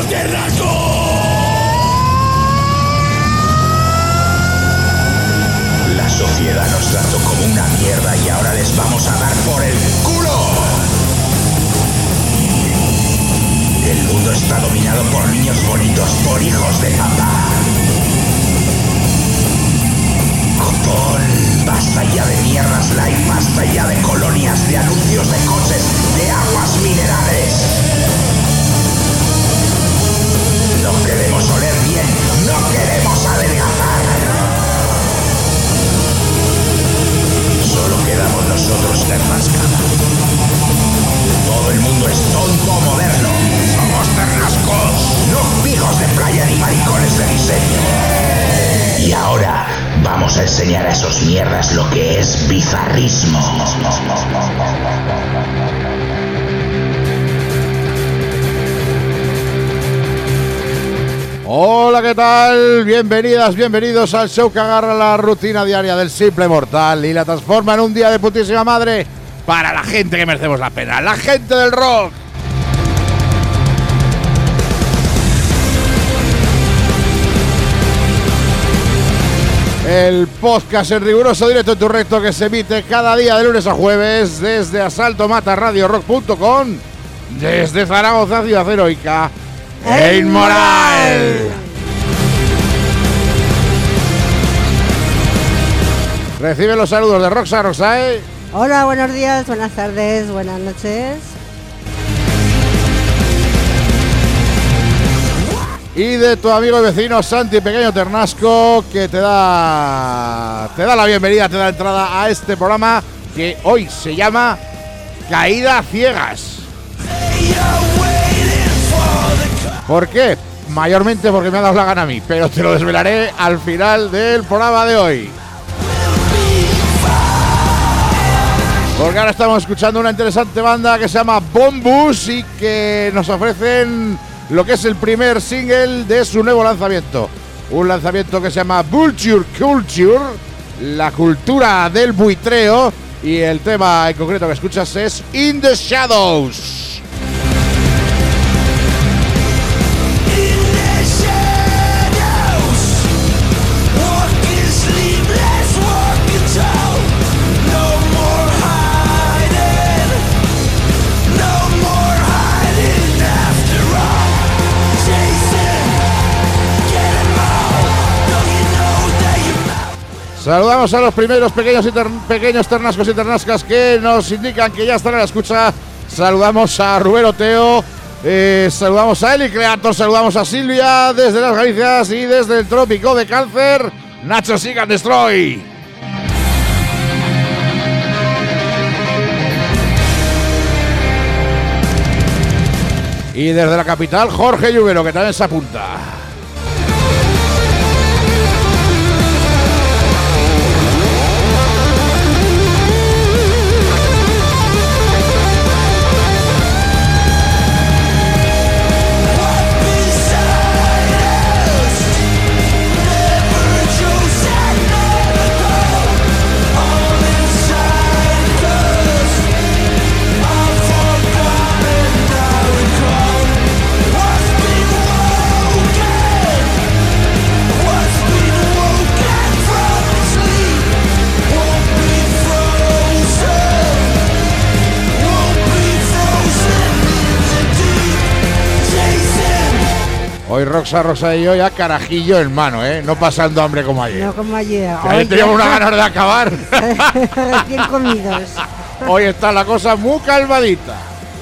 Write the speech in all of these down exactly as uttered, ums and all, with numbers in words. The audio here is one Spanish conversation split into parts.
La sociedad nos trató como una mierda y ahora les vamos a dar por el culo. El mundo está dominado por niños bonitos, por hijos de papá. Copón, basta ya de mierdas light, basta ya de colonias, de anuncios de coches, de aguas minerales. No queremos oler bien, no queremos adelgazar. Solo quedamos nosotros, Ternasca. Todo el mundo es tonto moderno. Somos Ternascos, no pijos de playa ni maricones de diseño. Y ahora vamos a enseñar a esos mierdas lo que es bizarrismo. Hola, ¿qué tal? Bienvenidas, bienvenidos al show que agarra la rutina diaria del simple mortal y la transforma en un día de putísima madre para la gente que merecemos la pena, la gente del rock. El podcast en riguroso directo en tu recto que se emite cada día de lunes a jueves desde asalto mata radio rock punto com, desde Zaragoza, ciudad heroica e inmoral. Recibe los saludos de Roxa Roxae. Hola, buenos días, buenas tardes, buenas noches. Y de tu amigo y vecino Santi Pequeño Ternasco, que te da te da la bienvenida, te da entrada a este programa que hoy se llama Caída Ciegas. ¿Por qué? Mayormente porque me ha dado la gana a mí, pero te lo desvelaré al final del programa de hoy. Porque ahora estamos escuchando una interesante banda que se llama Bombus y que nos ofrecen lo que es el primer single de su nuevo lanzamiento. Un lanzamiento que se llama Vulture Culture, la cultura del buitreo, y el tema en concreto que escuchas es In the Shadows. Saludamos a los primeros pequeños, y ter- pequeños ternascos y ternascas que nos indican que ya están a la escucha. Saludamos a Rubén Oteo, eh, saludamos a Eli Creator, saludamos a Silvia desde las Galicias y desde el trópico de Cáncer, Nacho Seek and Destroy. Y desde la capital, Jorge Lluvero, que también se apunta. Hoy Roxa, Roxa y yo ya carajillo en mano, ¿eh? No pasando hambre como ayer. No como ayer. Que ayer teníamos una ganas de acabar. Recién comidos. Hoy está la cosa muy calmadita.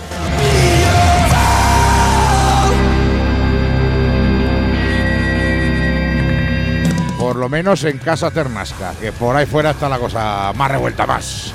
Por lo menos en casa Ternasca, que por ahí fuera está la cosa más revuelta más.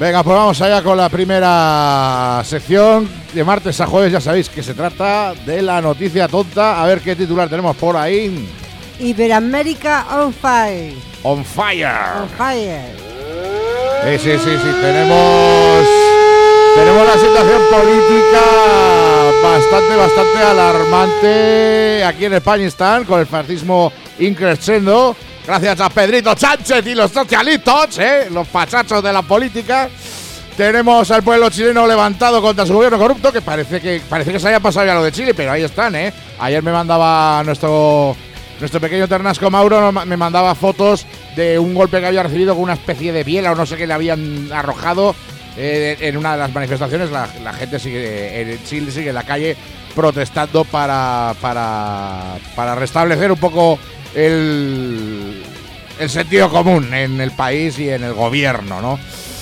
Venga, pues vamos allá con la primera sección. De martes a jueves ya sabéis que se trata de la noticia tonta. A ver qué titular tenemos por ahí. Iberoamérica on fire. On fire. On fire. Sí, sí, sí, sí. Tenemos... Tenemos la situación política bastante, bastante alarmante aquí en España, con el fascismo increciendo. Gracias a Pedrito Sánchez y los socialistas, ¿eh? Los pachachos de la política. Tenemos al pueblo chileno levantado contra su gobierno corrupto, que parece que parece que se haya pasado ya lo de Chile, pero ahí están, ¿eh? Ayer me mandaba nuestro nuestro pequeño Ternasco Mauro, me mandaba fotos de un golpe que había recibido con una especie de biela o no sé qué le habían arrojado eh, en una de las manifestaciones. La, la gente sigue en Chile, sigue en la calle protestando para, para, para restablecer un poco el, el sentido común en el país y en el gobierno, ¿no?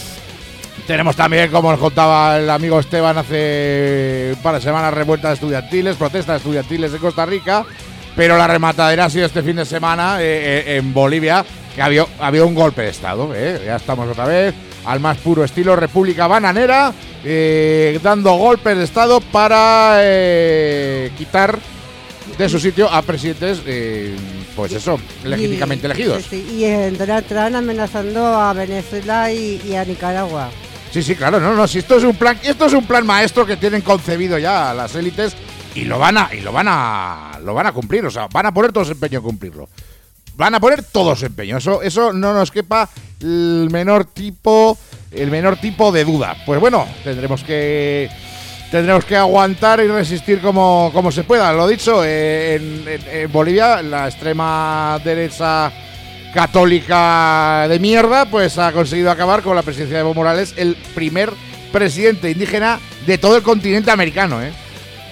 Tenemos también, como nos contaba el amigo Esteban hace un par de semanas, revueltas estudiantiles, protestas estudiantiles en Costa Rica, pero la rematadera ha sido este fin de semana eh, en Bolivia, que había, había un golpe de Estado, ¿eh? Ya estamos otra vez al más puro estilo República Bananera, eh, dando golpes de Estado para eh, quitar de su sitio a presidentes, eh, pues eso, legítimamente y, elegidos. Sí, sí, y en Donald Trump amenazando a Venezuela y, y a Nicaragua. Sí, sí, claro, no, no, si esto es un plan, esto es un plan maestro que tienen concebido ya las élites y lo van a, y lo van a, lo van a cumplir, o sea, van a poner todo su empeño en cumplirlo. Van a poner todo su empeño, eso, eso no nos quepa el menor tipo, el menor tipo de duda. Pues bueno, tendremos que tendremos que aguantar y resistir como, como se pueda. Lo dicho, eh, en, en, en Bolivia, la extrema derecha católica de mierda, pues ha conseguido acabar con la presidencia de Evo Morales, el primer presidente indígena de todo el continente americano, ¿eh?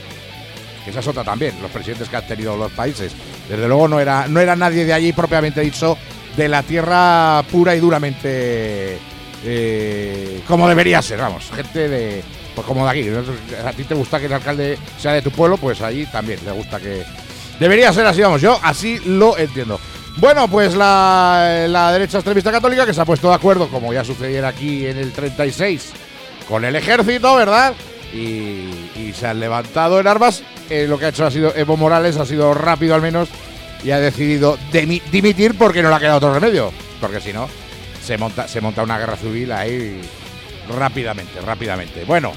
Esa es otra también, los presidentes que han tenido los países. Desde luego no era, no era nadie de allí propiamente dicho, de la tierra pura y duramente eh, como debería ser, vamos, gente de, pues como de aquí. A ti te gusta que el alcalde sea de tu pueblo, pues allí también le gusta que... Debería ser así, vamos, yo así lo entiendo. Bueno, pues la, la derecha extremista católica, que se ha puesto de acuerdo, como ya sucediera aquí en el treinta y seis, con el ejército, ¿verdad? Y, y se han levantado en armas. Eh, lo que ha hecho ha sido Evo Morales, ha sido rápido al menos, y ha decidido demi- dimitir porque no le ha quedado otro remedio. Porque si no, se monta, se monta una guerra civil ahí rápidamente, rápidamente. Bueno,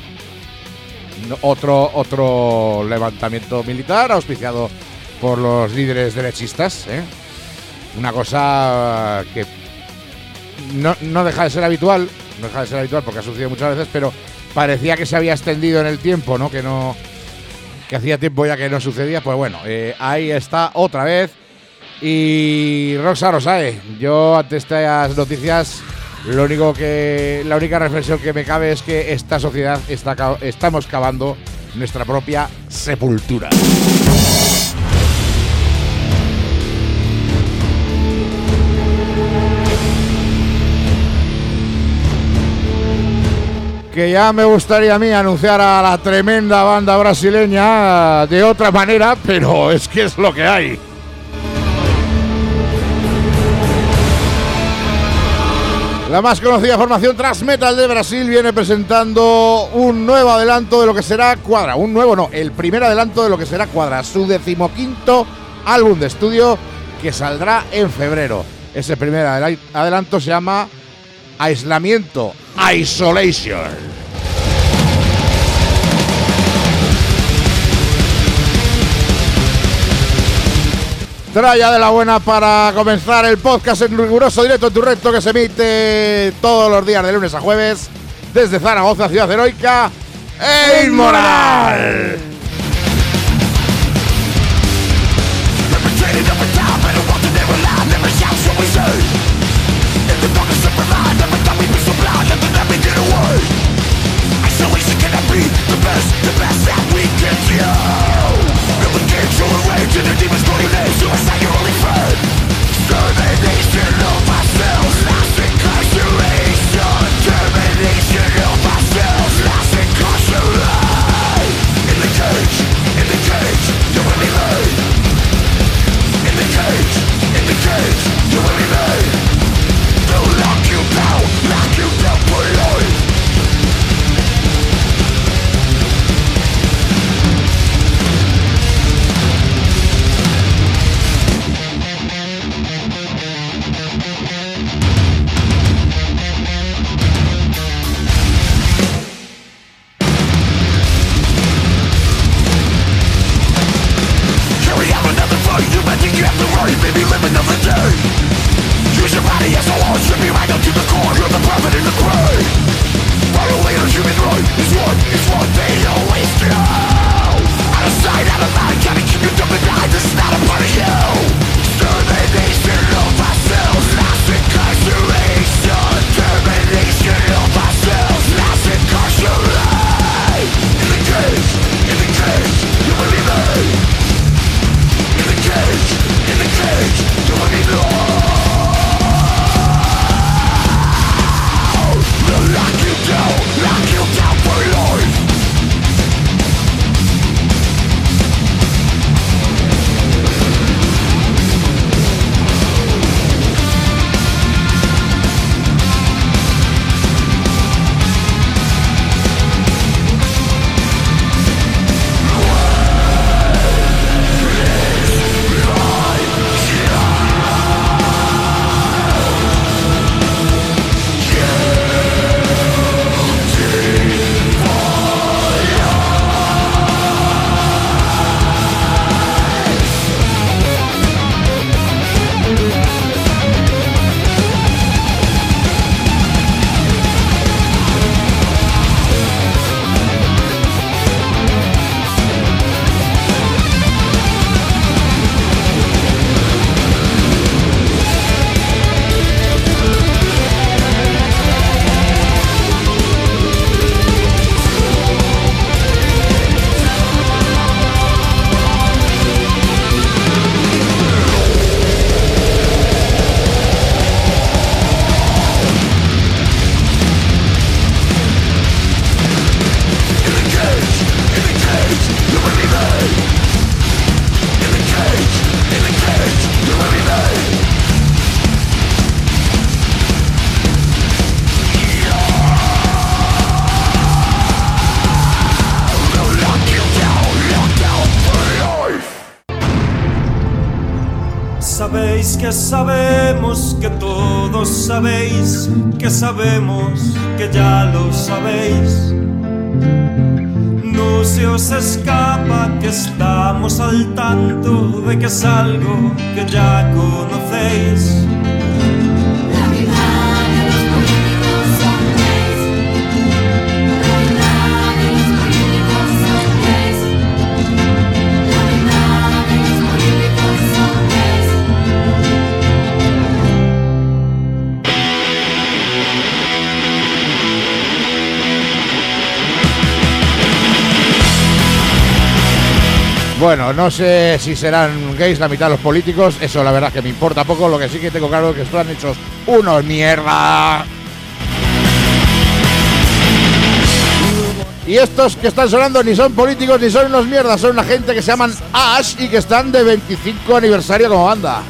no, otro, otro levantamiento militar auspiciado por los líderes derechistas, ¿eh? Una cosa que no, no deja de ser habitual, no deja de ser habitual porque ha sucedido muchas veces, pero parecía que se había extendido en el tiempo, ¿no? Que no, que hacía tiempo ya que no sucedía. Pues bueno, eh, ahí está otra vez. Y Roxa Rosae, yo ante estas noticias, lo único que, la única reflexión que me cabe es que esta sociedad está, estamos cavando nuestra propia sepultura. Que ya me gustaría a mí anunciar a la tremenda banda brasileña de otra manera, pero es que es lo que hay. La más conocida formación thrash metal de Brasil viene presentando un nuevo adelanto de lo que será Quadra. Un nuevo no, el primer adelanto de lo que será Quadra, su decimoquinto álbum de estudio que saldrá en febrero. Ese primer adelanto se llama Aislamiento, Isolation. Tralla de la buena para comenzar el podcast en riguroso directo en tu recto, que se emite todos los días de lunes a jueves desde Zaragoza, ciudad heroica e inmoral. In the Sabéis que sabemos que todos sabéis que sabemos que ya lo sabéis. No se os escapa que estamos al tanto de que es algo que ya conocéis. Bueno, no sé si serán gays la mitad de los políticos, eso la verdad que me importa poco, lo que sí que tengo claro es que están hechos unos mierda. Y estos que están sonando ni son políticos ni son unos mierdas, son una gente que se llaman Ash y que están de veinticinco aniversario como banda.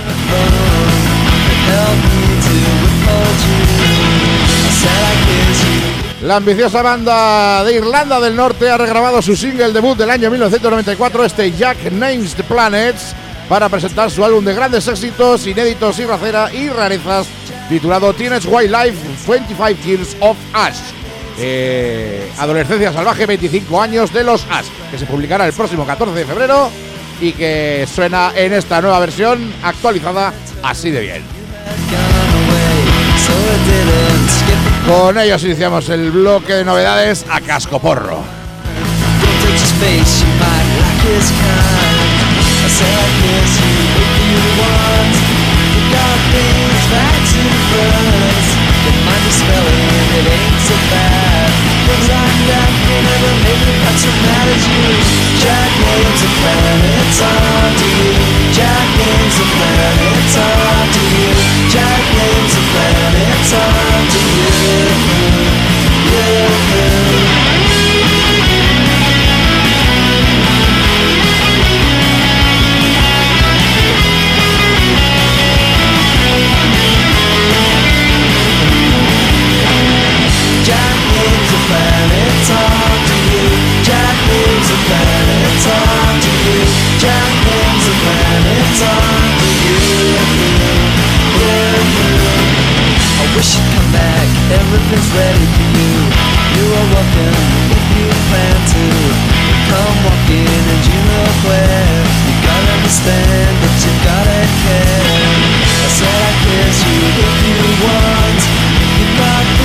La ambiciosa banda de Irlanda del Norte ha regrabado su single debut del año mil novecientos noventa y cuatro, este Jack Names the Planets, para presentar su álbum de grandes éxitos, inéditos y, racera, y rarezas, titulado Teenage Wildlife veinticinco Years of Ash. Eh, Adolescencia Salvaje, veinticinco años de los Ash, que se publicará el próximo catorce de febrero y que suena en esta nueva versión actualizada así de bien. Con ellos iniciamos el bloque de novedades a cascoporro. Everything's ready for you. You are welcome if you plan to. Come walk in and you know where. You gotta understand that you gotta care. I said I kiss you if you want. You got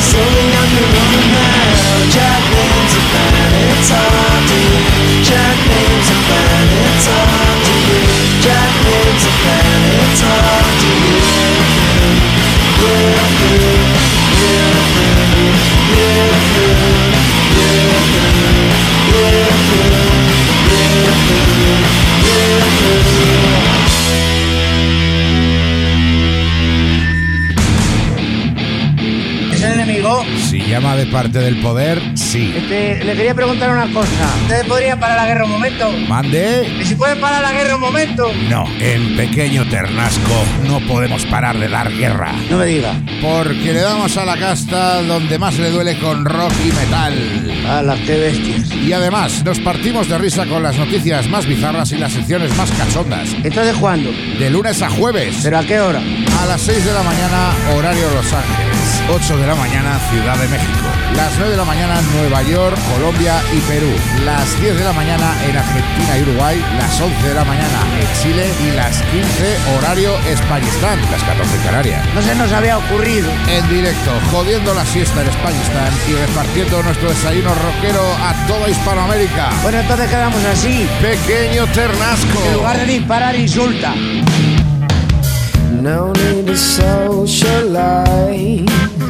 slowly I can run now. Jack names are fine, it's hard to you. Jack names are fine, it's hard to you. Jack names are fine, it's hard to you. Yeah, yeah, yeah, yeah, ¿Es el enemigo? Si llama de parte del poder, sí. Este, le quería preguntar una cosa. ¿Ustedes podrían parar la guerra un momento? ¿Mande? ¿Y si pueden parar la guerra un momento? No, en Pequeño Ternasco no podemos parar de dar guerra. No me diga. Porque le damos a la casta donde más le duele con rock y metal. ¡Hala, qué bestias! Y además, nos partimos de risa con las noticias más bizarras y las secciones más cachondas. ¿Entonces cuándo? De lunes a jueves. ¿Pero a qué hora? A las seis de la mañana, horario Los Ángeles. ocho de la mañana, Ciudad de México. Las nueve de la mañana, Nueva York, Colombia y Perú. Las diez de la mañana en Argentina y Uruguay. Las once de la mañana en Chile. Y las quince, horario Españistán. Las catorce en Canarias. No se nos había ocurrido. En directo, jodiendo la siesta en Españistán y repartiendo nuestro desayuno rockero a toda Hispanoamérica. Bueno, entonces quedamos así. Pequeño Ternasco. En lugar de disparar, insulta. No need to socialize.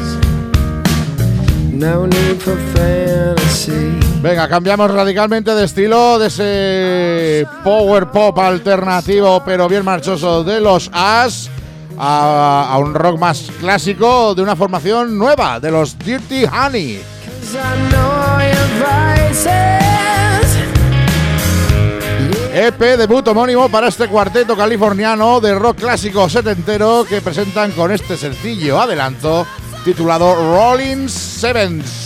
No need for fantasy. Venga, cambiamos radicalmente de estilo, de ese power pop alternativo pero bien marchoso de los As a, a un rock más clásico de una formación nueva, de los Dirty Honey. E P debut homónimo para este cuarteto californiano de rock clásico setentero que presentan con este sencillo adelanto titulado Rolling Sevens.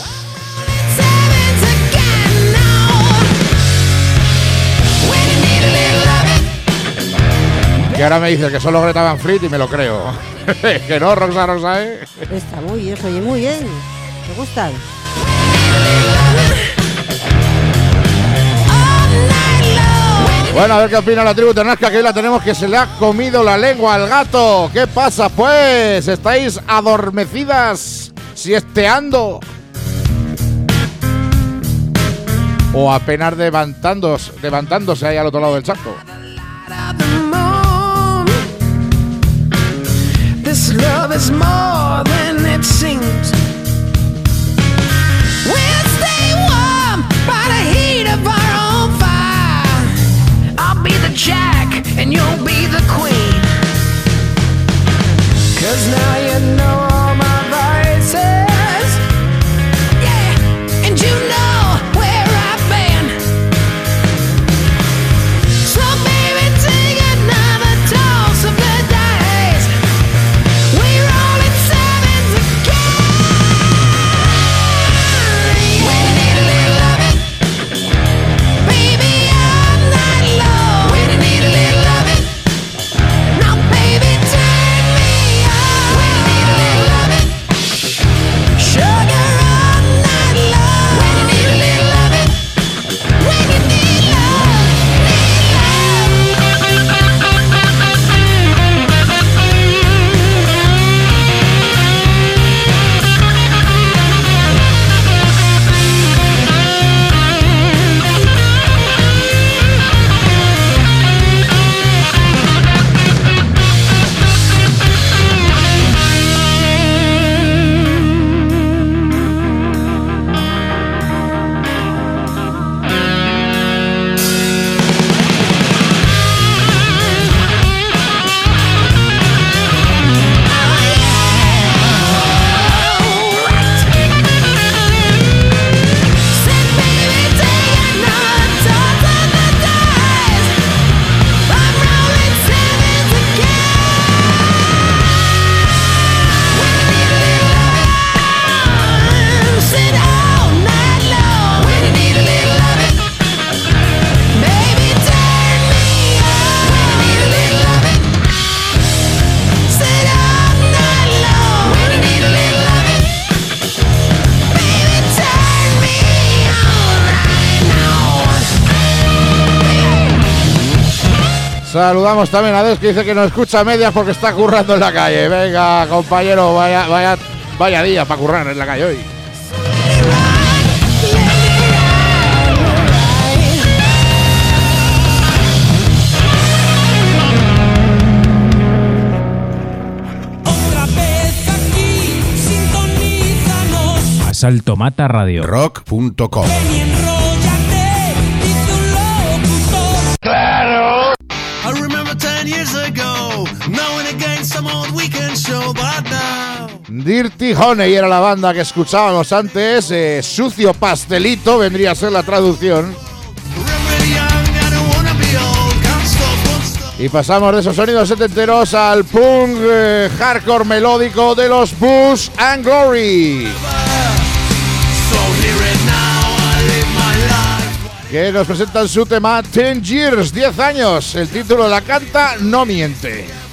Que ahora me dice que solo Greta Van Fleet y me lo creo. Que no, Roxa Rosa, ¿eh? Está muy bien, oye, muy bien. ¿Te gustan? Bueno, a ver qué opina la tribu Ternasca, que hoy la tenemos que se le ha comido la lengua al gato. ¿Qué pasa, pues? ¿Estáis adormecidas, siesteando? ¿O apenas levantándose, levantándose ahí al otro lado del charco? This love is more than it seems. We'll stay warm by the heat of our own fire. I'll be the jack and you'll be the queen. 'Cause now you know all my vices. Yeah, and you know where I've been. So baby, take another toss of the dice. We roll in sevens again. We need a little loving, baby, all night long. We need a little loving. Now baby, turn me on. We need a little loving, sugar all night long. We need a little loving. When you need love, Saludamos también a Des, que dice que nos escucha a medias porque está currando en la calle. Venga, compañero, vaya, vaya, Vaya día para currar en la calle hoy. Asalto Mata Radio. rock punto com. ¡Claro! I remember ten years ago, now and again some old weekend show, but now Dirty Honey era la banda que escuchábamos antes. eh, Sucio Pastelito vendría a ser la traducción. remember young, I don't wanna be old, can't stop, won't stop. Y pasamos de esos sonidos setenteros al punk eh, hardcore melódico de los Bush and Glory, So here and now I live my life. que nos presentan su tema Ten Years, diez años. El título de la canta no miente.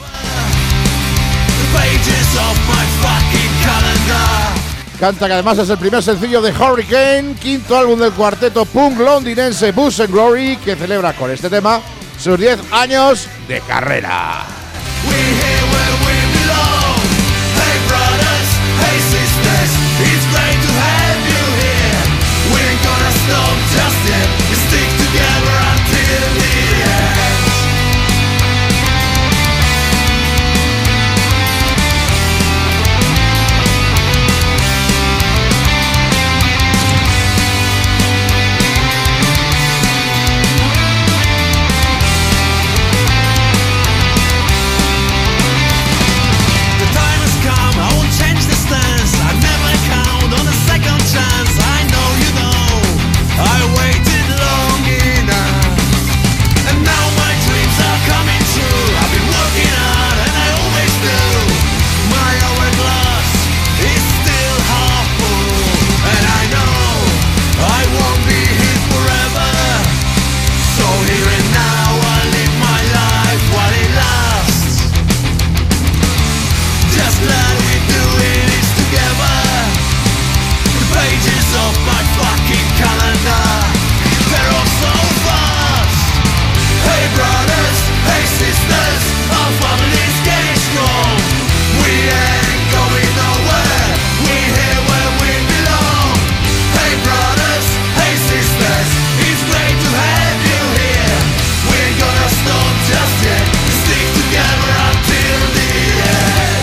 The pages of my fucking calendar. Canta que además es el primer sencillo de Hurricane, quinto álbum del cuarteto punk londinense Bush and Glory, que celebra con este tema sus diez años de carrera. We're here where we belong. Hey brothers, hey sisters, it's great to have you here. We ain't gonna stop just yet. We stick together until the end. The time has come, I won't change the stance. I never count on a second chance. I know you know, I waited long enough. And now my dreams are coming true. I've been working hard and I always do. My hourglass is still half full. And I know I won't be here forever. So here and now I live my life while it lasts. Just glad we do it is together. The pages of my fucking calendar, they're all so fast. Hey brothers, hey sisters, our family's getting strong. We ain't going nowhere, we're here where we belong. Hey brothers, hey sisters, it's great to have you here. We ain't gonna stop just yet, stick together until the end.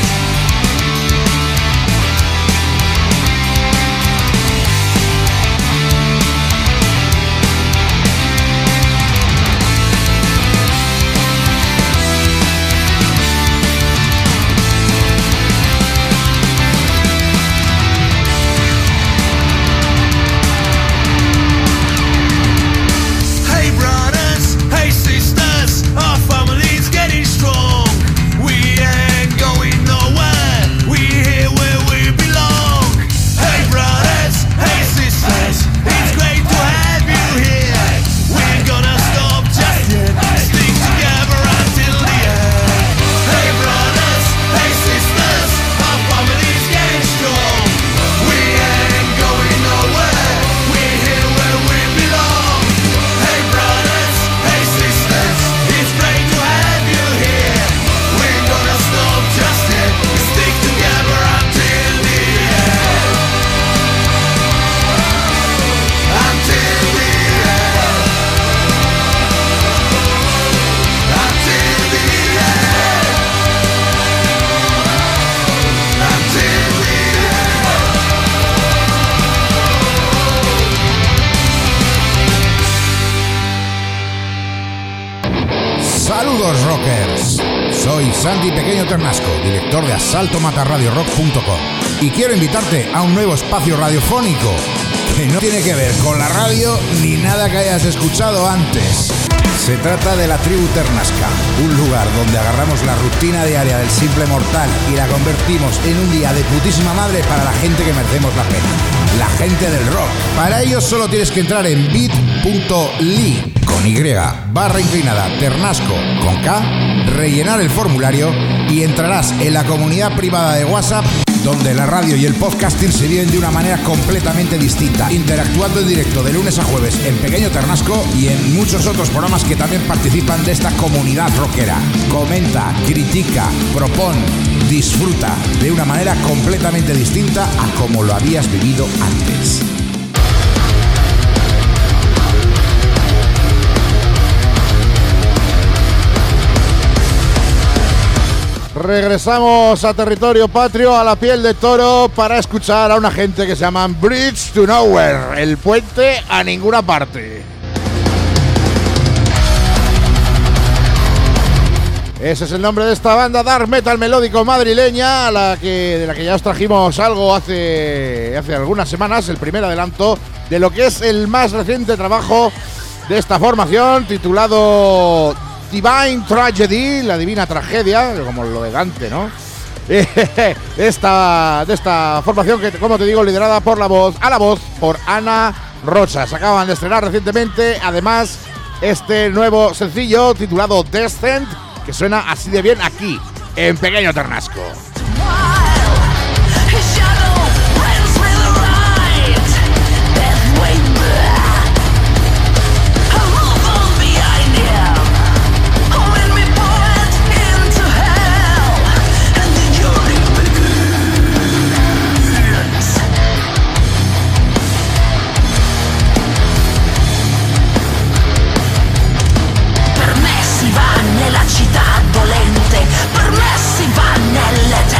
Hey brothers, hey sisters, our family's getting strong. We ain't going nowhere, we here where we belong. Hey brothers, hey sisters, it's great to have you here. We ain't gonna stop just yet, stick together until the end. Hey brothers, hey sisters, our family's getting strong. We ain't going nowhere, we're here where we belong. Hey brothers, hey sisters, it's great to have you here. We ain't gonna stop just yet, stick together until the end. Until the end. Until the end. Until the Saludos rockers, soy Santi Pequeño Ternasco, director de asalto mata radio rock punto com, y quiero invitarte a un nuevo espacio radiofónico que no tiene que ver con la radio ni nada que hayas escuchado antes. Se trata de la Tribu Ternasca, un lugar donde agarramos la rutina diaria del simple mortal y la convertimos en un día de putísima madre para la gente que merecemos la pena, la gente del rock. Para ello solo tienes que entrar en bit punto l y con Y barra inclinada Ternasco con K, rellenar el formulario y entrarás en la comunidad privada de WhatsApp donde la radio y el podcasting se viven de una manera completamente distinta, interactuando en directo de lunes a jueves en Pequeño Ternasco y en muchos otros programas que también participan de esta comunidad rockera. Comenta, critica, propón, disfruta de una manera completamente distinta a como lo habías vivido antes. Regresamos a territorio patrio, a la piel de toro, para escuchar a una gente que se llaman Bridge to Nowhere, el puente a ninguna parte. Ese es el nombre de esta banda dark metal melódico madrileña, a la que, de la que ya os trajimos algo hace, hace algunas semanas, el primer adelanto de lo que es el más reciente trabajo de esta formación, titulado Divine Tragedy, la divina tragedia, como lo de Dante, ¿no? esta, de esta formación que, como te digo, liderada por la voz, a la voz por Ana Rocha. Se acaban de estrenar recientemente, además, este nuevo sencillo titulado Descent, que suena así de bien aquí, en Pequeño Ternasco. Nella città dolente, per me si va nelle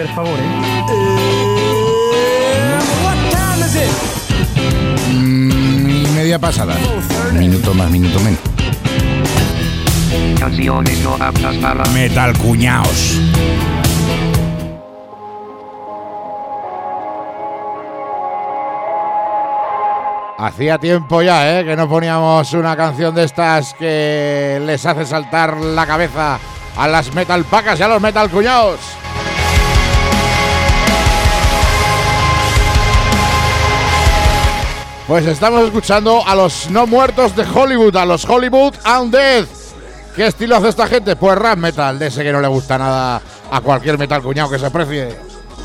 per favore. Mm, y media pasada. Minuto más, minuto menos. Canciones no aptas para Metal cuñaos. Hacía tiempo ya, ¿eh? Que no poníamos una canción de estas que les hace saltar la cabeza a las metal pacas y a los metal cuñados. Pues estamos escuchando a los no muertos de Hollywood, a los Hollywood Undead. ¿Qué estilo hace esta gente? Pues rap metal, de ese que no le gusta nada a cualquier metal cuñado que se precie.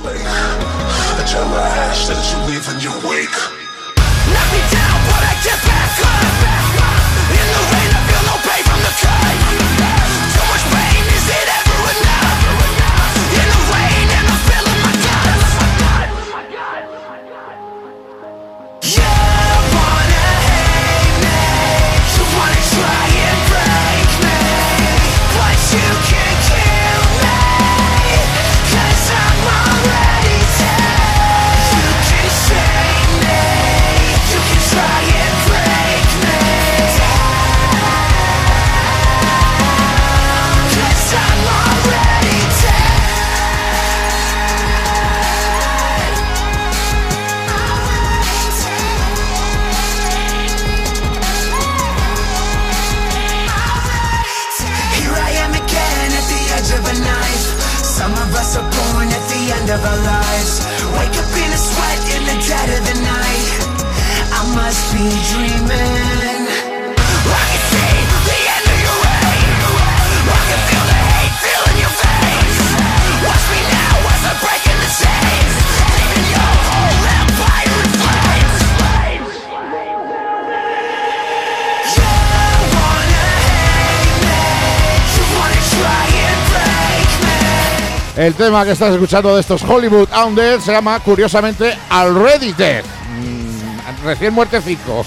Of our lives, wake up in a sweat in the dead of the night. I must be dreaming. I can see the end of your reign. I can feel the hate, feel in your face. Watch me now as I'm breaking the chains, leaving your whole empire in flames. You wanna hate me, you wanna try and break me. El tema que estás escuchando de estos Hollywood Undead se llama, curiosamente, Already Dead. Mm, recién muertecico.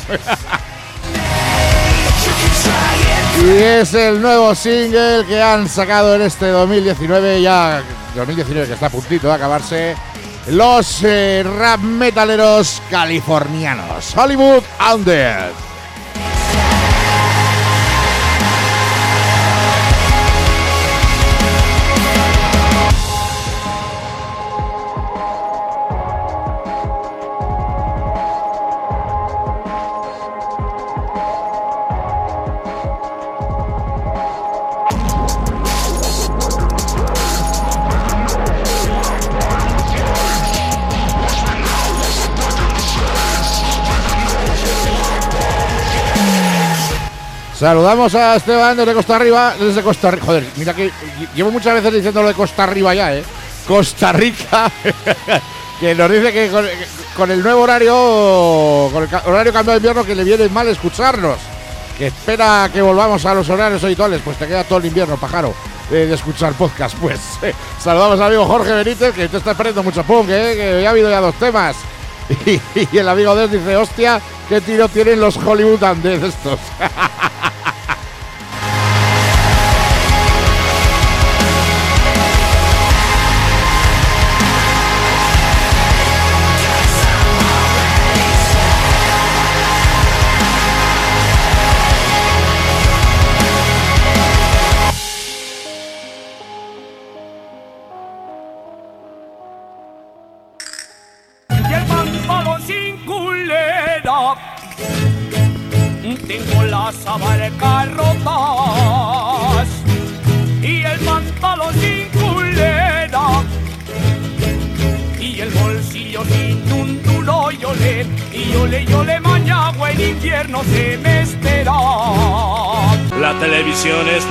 Y es el nuevo single que han sacado en este dos mil diecinueve, ya dos mil diecinueve que está a puntito de acabarse, los eh, rap metaleros californianos, Hollywood Undead. Saludamos a Esteban desde Costa Rica, desde Costa Rica. Joder, mira que llevo muchas veces diciendo lo de Costa Rica ya, ¿eh? Costa Rica, que nos dice que con, que con el nuevo horario, con el horario cambiado de invierno, que le viene mal escucharnos. Que espera que volvamos a los horarios habituales. Pues te queda todo el invierno, pájaro, eh, de escuchar podcast. Pues eh, saludamos al amigo Jorge Benítez, que te está perdiendo mucho punk, ¿eh? Que ya ha habido ya dos temas. Y, y el amigo Des dice, hostia, qué tiro tienen los Hollywood Undead estos. Tengo las abarcas rotas y el pantalón sin culera y el bolsillo sin un duro yole y yole yole mañana en invierno se me espera. La televisión es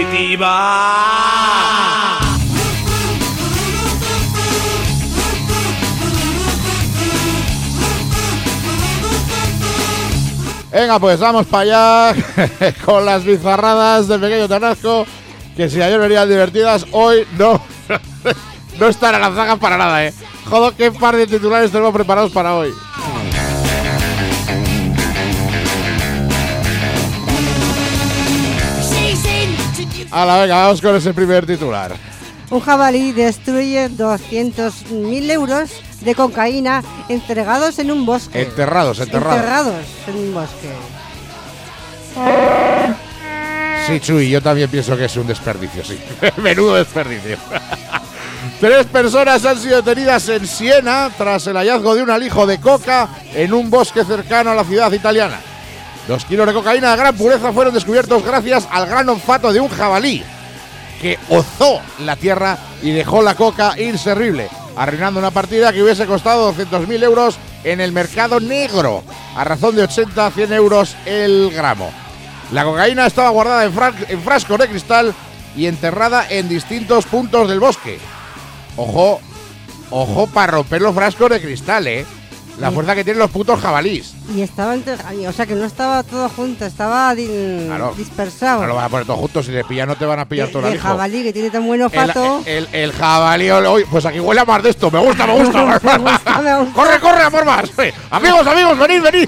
nutritiva. Venga, pues vamos para allá con las bizarradas del pequeño Ternasco, que si ayer venían divertidas, hoy no, no están a las zagas para nada, ¿eh? Joder, qué par de titulares tenemos preparados para hoy. A la venga, vamos con ese primer titular. Un jabalí destruye doscientos mil euros de cocaína entregados en un bosque. Enterrados, enterrados. Enterrados en un bosque. Sí, Chuy, yo también pienso que es un desperdicio, sí. Menudo desperdicio. Tres personas han sido detenidas en Siena tras el hallazgo de un alijo de coca en un bosque cercano a la ciudad italiana. Dos kilos de cocaína de gran pureza fueron descubiertos gracias al gran olfato de un jabalí que ozó la tierra y dejó la coca inservible, arruinando una partida que hubiese costado doscientos mil euros en el mercado negro, a razón de ochenta a cien euros el gramo. La cocaína estaba guardada en, fra- en frascos de cristal y enterrada en distintos puntos del bosque. Ojo, ojo para romper los frascos de cristal, ¿eh? La Sí. fuerza que tienen los putos jabalís. Y estaba entre... O sea, que no estaba todo junto, estaba di- Claro. dispersado. No lo van a poner todos juntos, si te pillan no te van a pillar Y- todo y el el alijo. jabalí que tiene tan buen El, olfato. el, el jabalí, hoy, pues aquí huele a más de esto. Me gusta, me gusta. Me gusta, me gusta. Corre, corre, a por más. Eh, Amigos, amigos, venid, venid.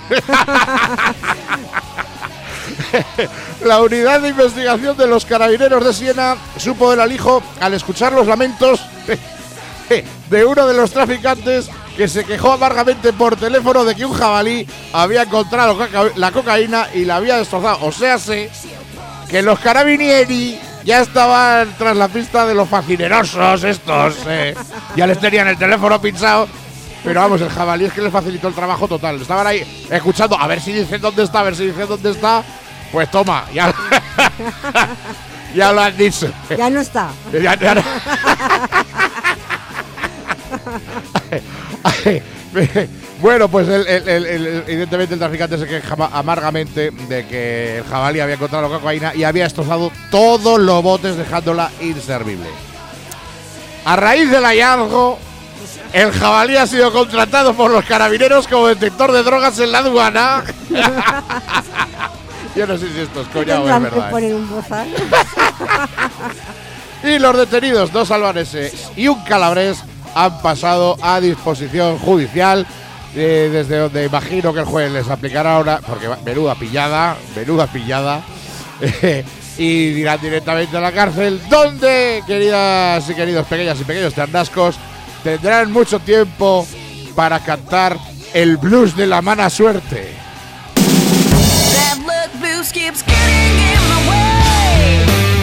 La unidad de investigación de los carabineros de Siena supo del alijo al escuchar los lamentos de uno de los traficantes que se quejó amargamente por teléfono de que un jabalí había encontrado coca- la cocaína y la había destrozado. O sea, sé que los carabinieri ya estaban tras la pista de los facinerosos estos. eh. Ya les tenían el teléfono pinchado. Pero vamos, el jabalí es que les facilitó el trabajo total. Estaban ahí escuchando, a ver si dicen dónde está, a ver si dicen dónde está. Pues toma, ya, ya lo han dicho. Ya no está. Ya- ya no. Bueno, pues el, el- el- el- evidentemente el traficante se quejaba amargamente de que el jabalí había encontrado cocaína y había destrozado todos los botes dejándola inservible. A raíz del hallazgo, el jabalí ha sido contratado por los carabineros como detector de drogas en la aduana. Yo no sé si esto es coña o es Tendrán que verdad. ¿eh? poner un bozal. Y los detenidos, dos albaneses y un calabrés, han pasado a disposición judicial, eh, desde donde imagino que el juez les aplicará ahora, porque va- menuda pillada, menuda pillada, eh, y dirán directamente a la cárcel, donde, queridas y queridos pequeñas y pequeños ternascos, tendrán mucho tiempo para cantar el blues de la mala suerte. That luck boost keeps getting in my way.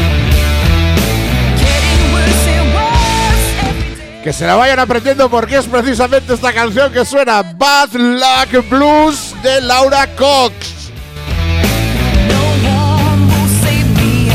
Getting worse and worse every day. Que se la vayan aprendiendo porque es precisamente esta canción que suena, Bad Luck Blues de Laura Cox. No one will save me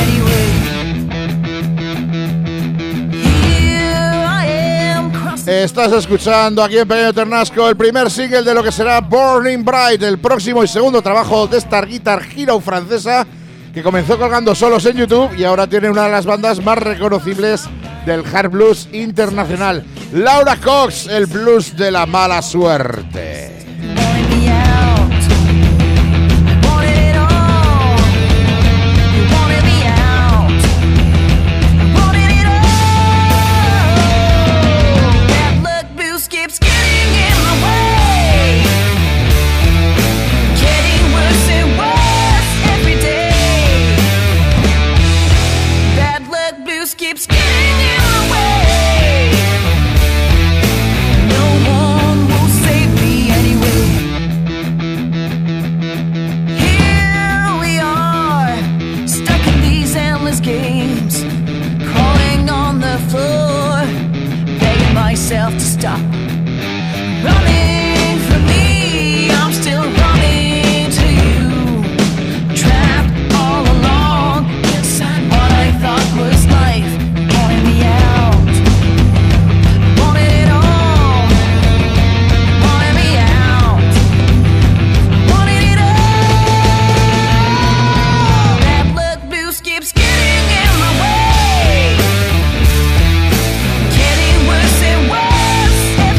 anyway. Here I am crossing. Estás escuchando aquí en Pequeño Ternasco el primer single de lo que será Burning Bright, el próximo y segundo trabajo de esta Guitar Hero francesa que comenzó colgando solos en YouTube y ahora tiene una de las bandas más reconocibles del hard blues internacional. Laura Cox, el blues de la mala suerte. Wanted me out. Wanted it all. You wanted me out. Wanted it all. That luck boost keeps getting in my way. Getting worse and worse every day. That luck boost keeps getting in my way. No one will save me anyway. Here we are, stuck in these endless games, crawling on the floor, begging myself to stop. Running from me, I'm still running to you. Trapped all along inside what I thought was life. Wanted me out. Wanted it all. Wanted me out. Wanted it all. That luck boost keeps getting in my way. Getting worse and worse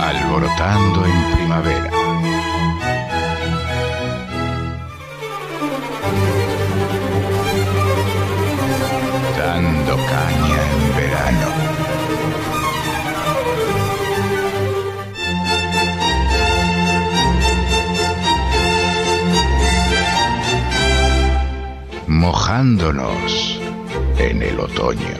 alborotando en primavera. Dando caña en verano. Mojándonos en el otoño.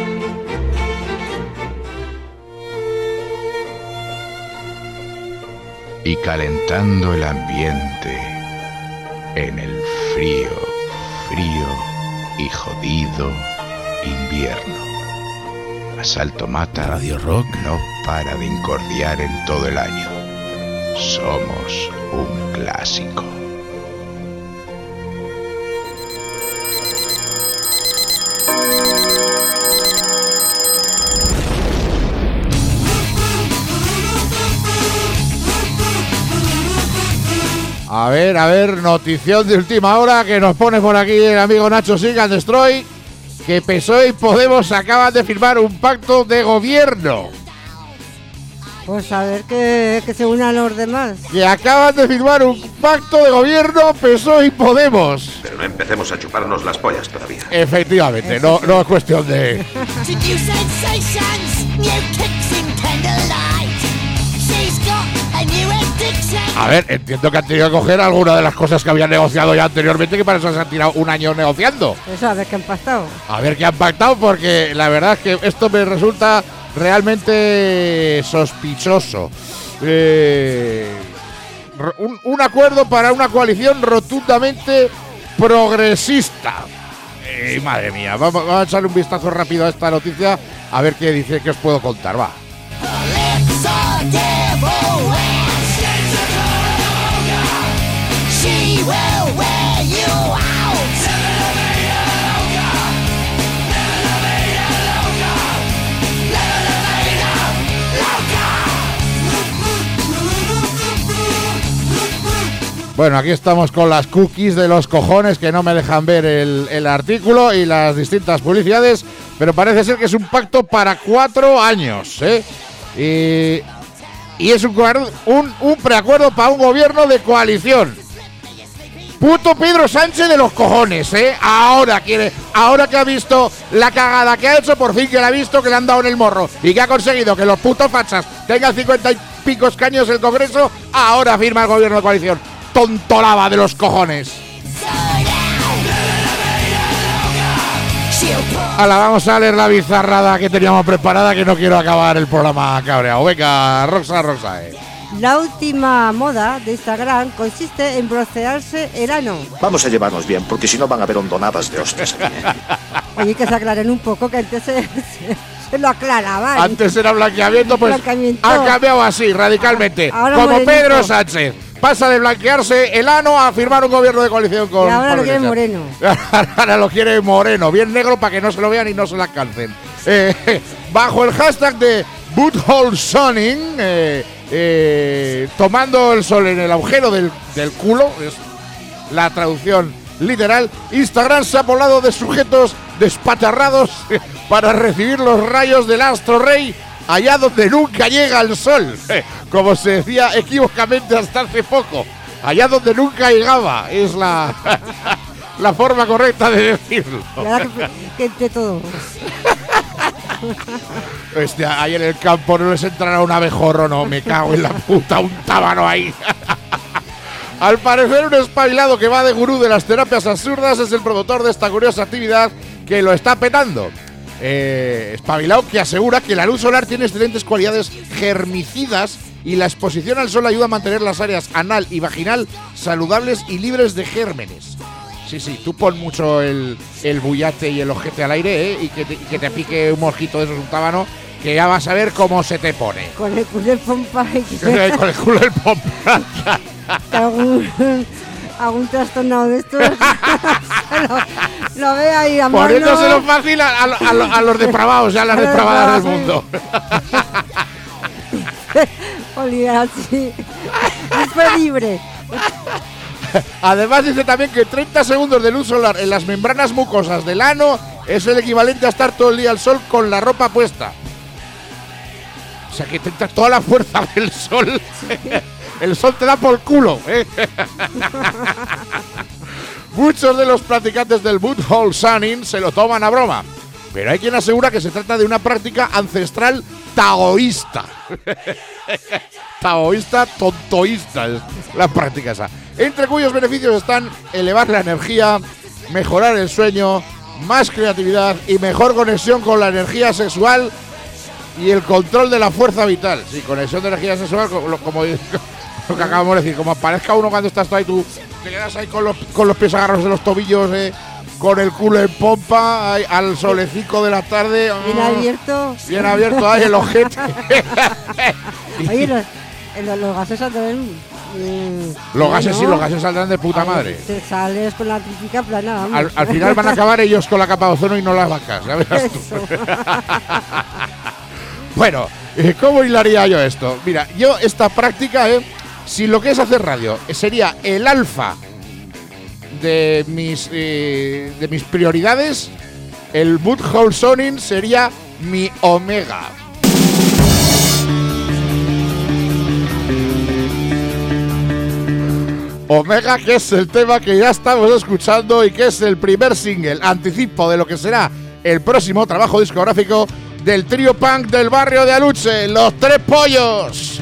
Y calentando el ambiente en el frío, frío y jodido invierno. Asalto Mata Radio Rock no para de incordiar en todo el año. Somos un clásico. A ver, a ver, notición de última hora que nos pone por aquí el amigo Nacho Sig and Destroy, que P S O E y Podemos acaban de firmar un pacto de gobierno. Pues a ver que, que se unan los demás. Que acaban de firmar un pacto de gobierno P S O E y Podemos. Pero no empecemos a chuparnos las pollas todavía. Efectivamente, no, no es cuestión de... A ver, entiendo que han tenido que coger alguna de las cosas que habían negociado ya anteriormente, que para eso se han tirado un año negociando. Eso, a ver qué han pactado. A ver qué han pactado, porque la verdad es que esto me resulta realmente sospechoso. Eh, un, un acuerdo para una coalición rotundamente progresista. Eh, madre mía, vamos, vamos a echarle un vistazo rápido a esta noticia, a ver qué dice, qué os puedo contar, va. Bueno, aquí estamos con las cookies de los cojones que no me dejan ver el, el artículo y las distintas publicidades, pero parece ser que es un pacto para cuatro años, ¿eh? Y, y es un, un, un preacuerdo para un gobierno de coalición. Puto Pedro Sánchez de los cojones, ¿eh? Ahora quiere, ahora que ha visto la cagada que ha hecho, por fin que la ha visto, que le han dado en el morro y que ha conseguido que los putos fachas tengan cincuenta y pico escaños en el Congreso, ahora firma el gobierno de coalición. Tontolaba de los cojones. Ahora vamos a leer la bizarrada que teníamos preparada, que no quiero acabar el programa cabreado. Venga, Roxa, Roxa, eh. La última moda de Instagram consiste en broncearse el ano. Vamos a llevarnos bien, porque si no van a haber hondonadas de hostias. Oye, que se aclaren un poco, que antes se, se, se lo aclaraban. Antes era blanqueamiento, pues blanqueamiento. Ha cambiado así, radicalmente. Ahora como morenito. Pedro Sánchez. Pasa de blanquearse el ano a firmar un gobierno de coalición con... Y ahora con lo quiere moreno. Ahora lo quiere moreno, bien negro para que no se lo vean y no se la alcancen. Eh, bajo el hashtag de Butthole Sunning, eh, eh, tomando el sol en el agujero del, del culo, es la traducción literal, Instagram se ha poblado de sujetos despatarrados para recibir los rayos del astro rey allá donde nunca llega el sol, como se decía equívocamente hasta hace poco, allá donde nunca llegaba, es la, la forma correcta de decirlo. Claro que, que entre todos. Hostia, ahí en el campo no les entrará un abejorro, no, me cago en la puta, un tábano ahí. Al parecer, un espabilado que va de gurú de las terapias absurdas es el promotor de esta curiosa actividad que lo está petando. Eh, espabilado que asegura que la luz solar tiene excelentes cualidades germicidas y la exposición al sol ayuda a mantener las áreas anal y vaginal saludables y libres de gérmenes. Sí, sí, tú pon mucho el, el bullate y el ojete al aire, ¿eh? y, que te, y que te pique un mosquito de esos, un tábano, que ya vas a ver cómo se te pone. Con el culo del pompa. Con el culo del pompa. algún, algún trastornado de estos lo, lo ve ahí a mano. Poniéndoselo fácil a, a, a, a los depravados, ya a las depravadas del mundo. Olía así. Fue libre. Además dice también que treinta segundos de luz solar en las membranas mucosas del ano es el equivalente a estar todo el día al sol con la ropa puesta. O sea que te entra toda la fuerza del sol. El sol te da por culo, ¿eh? Muchos de los practicantes del Woodhall Sunning se lo toman a broma, pero hay quien asegura que se trata de una práctica ancestral taoísta. Taoísta, tontoísta es la práctica esa. Entre cuyos beneficios están elevar la energía, mejorar el sueño, más creatividad y mejor conexión con la energía sexual y el control de la fuerza vital. Sí, conexión de energía sexual, como, como lo que acabamos de decir, como aparezca uno cuando estás tú ahí, tú te quedas ahí con los, con los pies agarrados de los tobillos, eh, con el culo en pompa, ahí, al solecico de la tarde. Bien oh, abierto. Bien abierto ahí el ojete. Oye, los, los, los gases saldrán. Mmm, los gases ¿no? sí, los gases saldrán de puta Ay, madre. Te sales con la típica plana, vamos. Al, al final van a acabar ellos con la capa de ozono y no las vacas, ya verás tú. Bueno, ¿cómo hilaría yo esto? Mira, yo esta práctica, eh, si lo que es hacer radio sería el alfa de mis eh, de mis prioridades, el Woodhall Sunning sería mi omega. Omega, que es el tema que ya estamos escuchando y que es el primer single, anticipo de lo que será el próximo trabajo discográfico del trío punk del barrio de Aluche, Los Tres Pollos.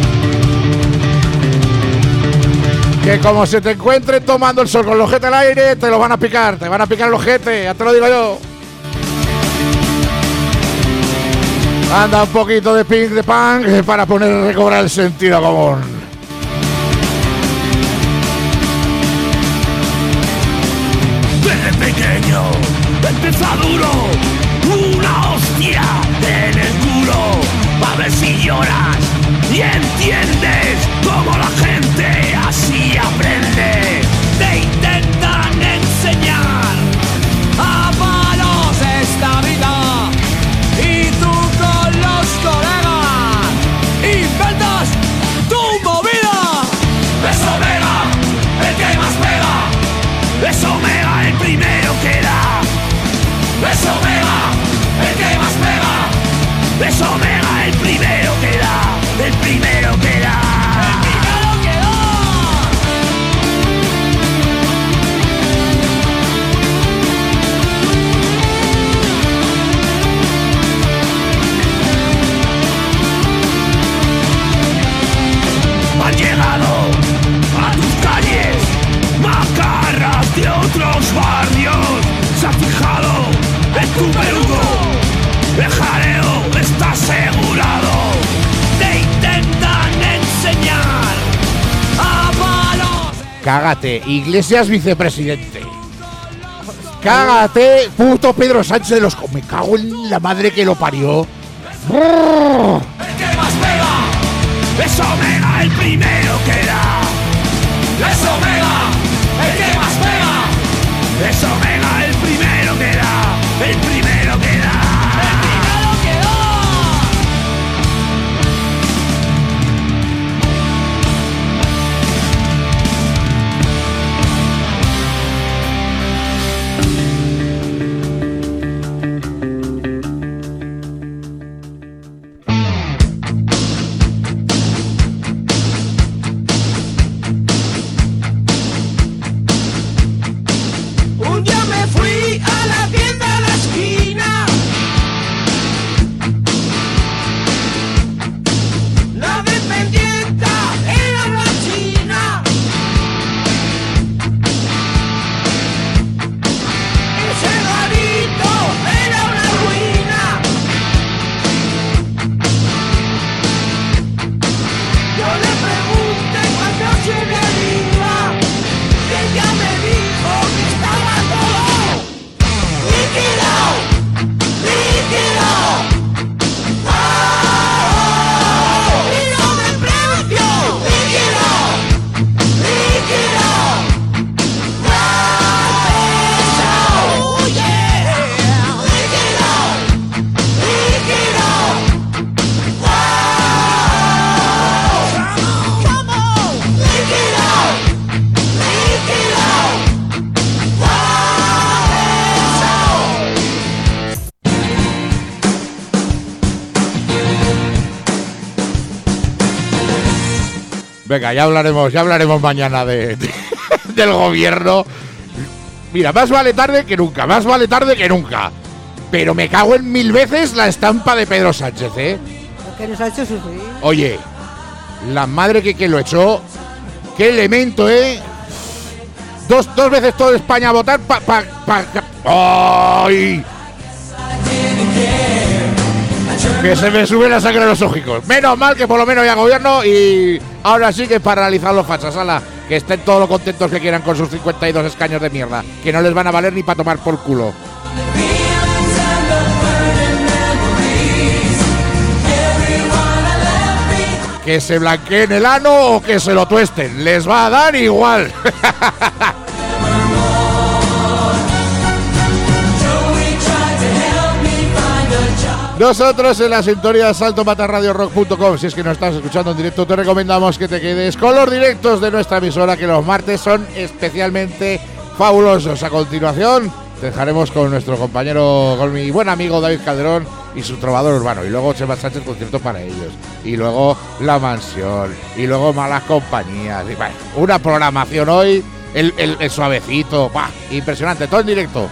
Que como se te encuentre tomando el sol con el ojete al aire, te lo van a picar, te van a picar el ojete, ya te lo digo yo. Anda un poquito de pink de punk para poner recobrar el sentido común. Desde pequeño empieza duro, una hostia en el culo, pa' ver si lloras y entiendes cómo la gente así aprende. Te intentan enseñar a palos esta vida y tú con los colegas inventas tu movida. Es Omega el que más pega, es Omega el primero que da. Es Omega el que más pega, es Omega el primero que da, el primero que da. El primero que da. Han llegado a tus calles macarras de otros barrios. Se ha fijado en tu peludo, el jaleo está asegurado. Te intentan enseñar a palos. Cágate, Iglesias vicepresidente. Cágate, puto Pedro Sánchez de los... Me cago en la madre que lo parió. El que más pega es Omega el primero que da. Es Omega el que más pega, es Omega el primero que da, el primero que da. El primero que da. Venga, ya hablaremos, ya hablaremos mañana de, de- del gobierno. Mira, más vale tarde que nunca, más vale tarde que nunca. Pero me cago en mil veces la estampa de Pedro Sánchez, ¿eh? Lo que nos ha hecho sufrir. Oye, la madre que, que lo echó, qué elemento, ¿eh? Dos, dos veces toda España a votar pa... pa, pa ca- ¡Ay! Que se me sube la sangre a los ojicos. Menos mal que por lo menos haya gobierno y ahora sí que para realizar los fachas, ala, que estén todos los contentos que quieran con sus cincuenta y dos escaños de mierda, que no les van a valer ni para tomar por culo. Que se blanqueen el ano o que se lo tuesten, les va a dar igual. Nosotros en la sintonía de salto mata radio rock punto com, si es que nos estás escuchando en directo, te recomendamos que te quedes con los directos de nuestra emisora, que los martes son especialmente fabulosos. A continuación te dejaremos con nuestro compañero, con mi buen amigo David Calderón y su trovador urbano, y luego Chema Sánchez, concierto para ellos, y luego La Mansión, y luego Malas Compañías, y bueno, una programación hoy, el, el, el suavecito, ¡bah! Impresionante, todo en directo.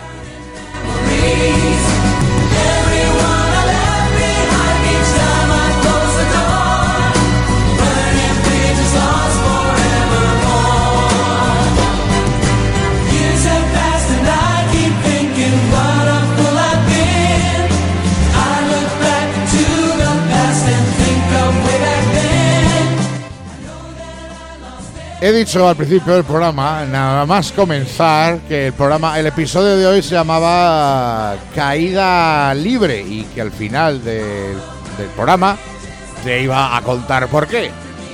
He dicho al principio del programa, nada más comenzar, que el programa, el episodio de hoy se llamaba Caída Libre y que al final de- del programa te iba a contar por qué.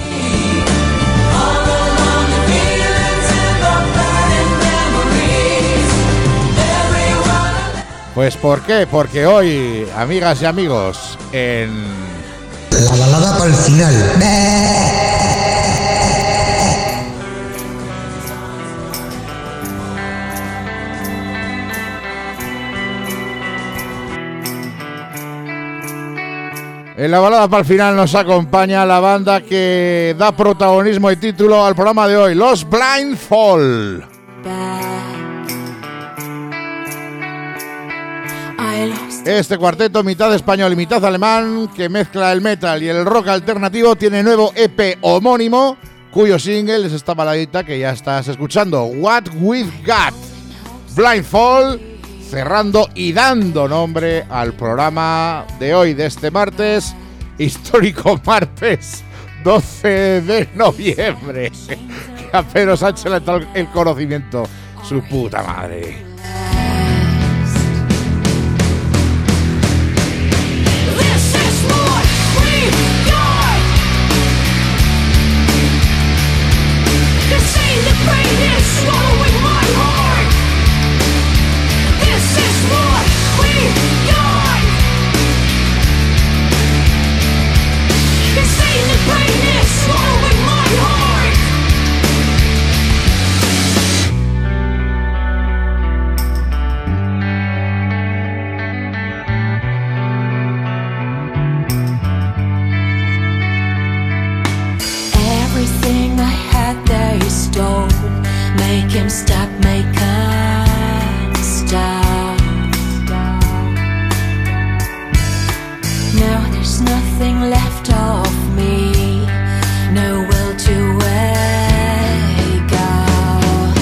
Pues ¿por qué? Porque hoy, amigas y amigos, en... La balada para el final. En la balada para el final nos acompaña la banda que da protagonismo y título al programa de hoy, Los Blindfold. Este cuarteto, mitad español y mitad alemán, que mezcla el metal y el rock alternativo, tiene nuevo E P homónimo, cuyo single es esta baladita que ya estás escuchando, What We've Got. Blindfold, cerrando y dando nombre al programa de hoy, de este martes, histórico martes doce de noviembre. Que a Pedro Sánchez le ha entrado el conocimiento, su puta madre. Everything I had they stole. Make him stop, make him stop. Now there's nothing left of me, no will to wake up.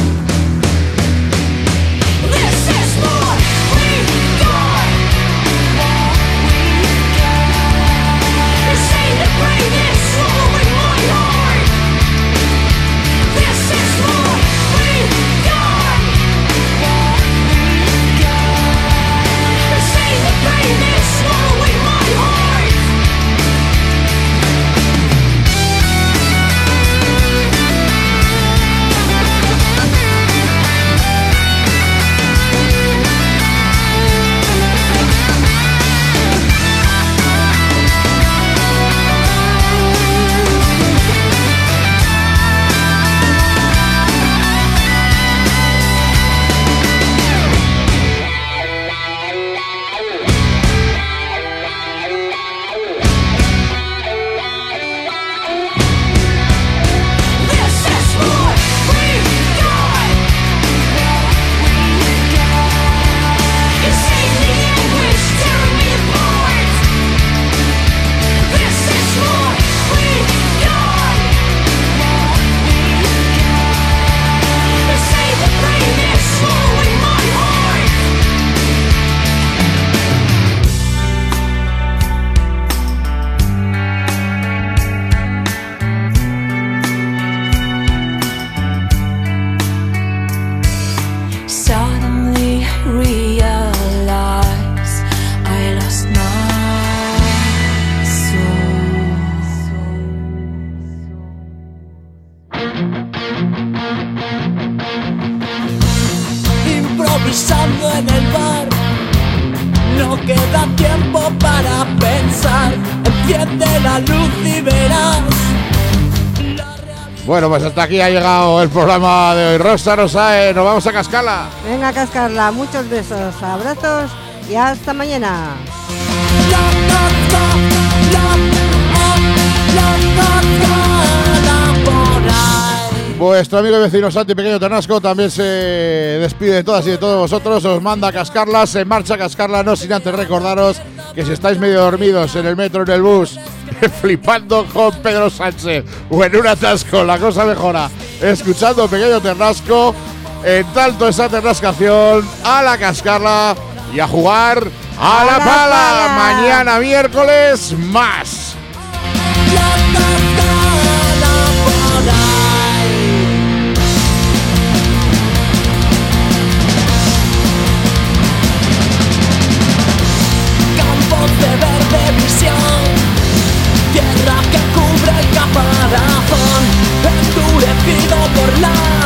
This is what we've got. What we've got. This ain't the greatest swallowing my heart. This is what we've got. What we've got. This ain't the greatest swallowing my heart. enciende la luz y verás. Bueno, pues hasta aquí ha llegado el programa de hoy. Rosa Rosae, nos vamos a cascarla. Venga a cascarla, muchos besos, abrazos y hasta mañana. Vuestro amigo y vecino Santi Pequeño Ternasco también se despide de todas y de todos vosotros. Os manda a cascarla, se marcha a cascarla, no sin antes recordaros que si estáis medio dormidos en el metro, en el bus, flipando con Pedro Sánchez o en un atasco, la cosa mejora escuchando Pequeño Ternasco, en tanto esa ternascación, a la cascarla y a jugar a, a la, la pala. pala. Mañana miércoles más. De verde visión, tierra que cubre el caparazón, endurecido por la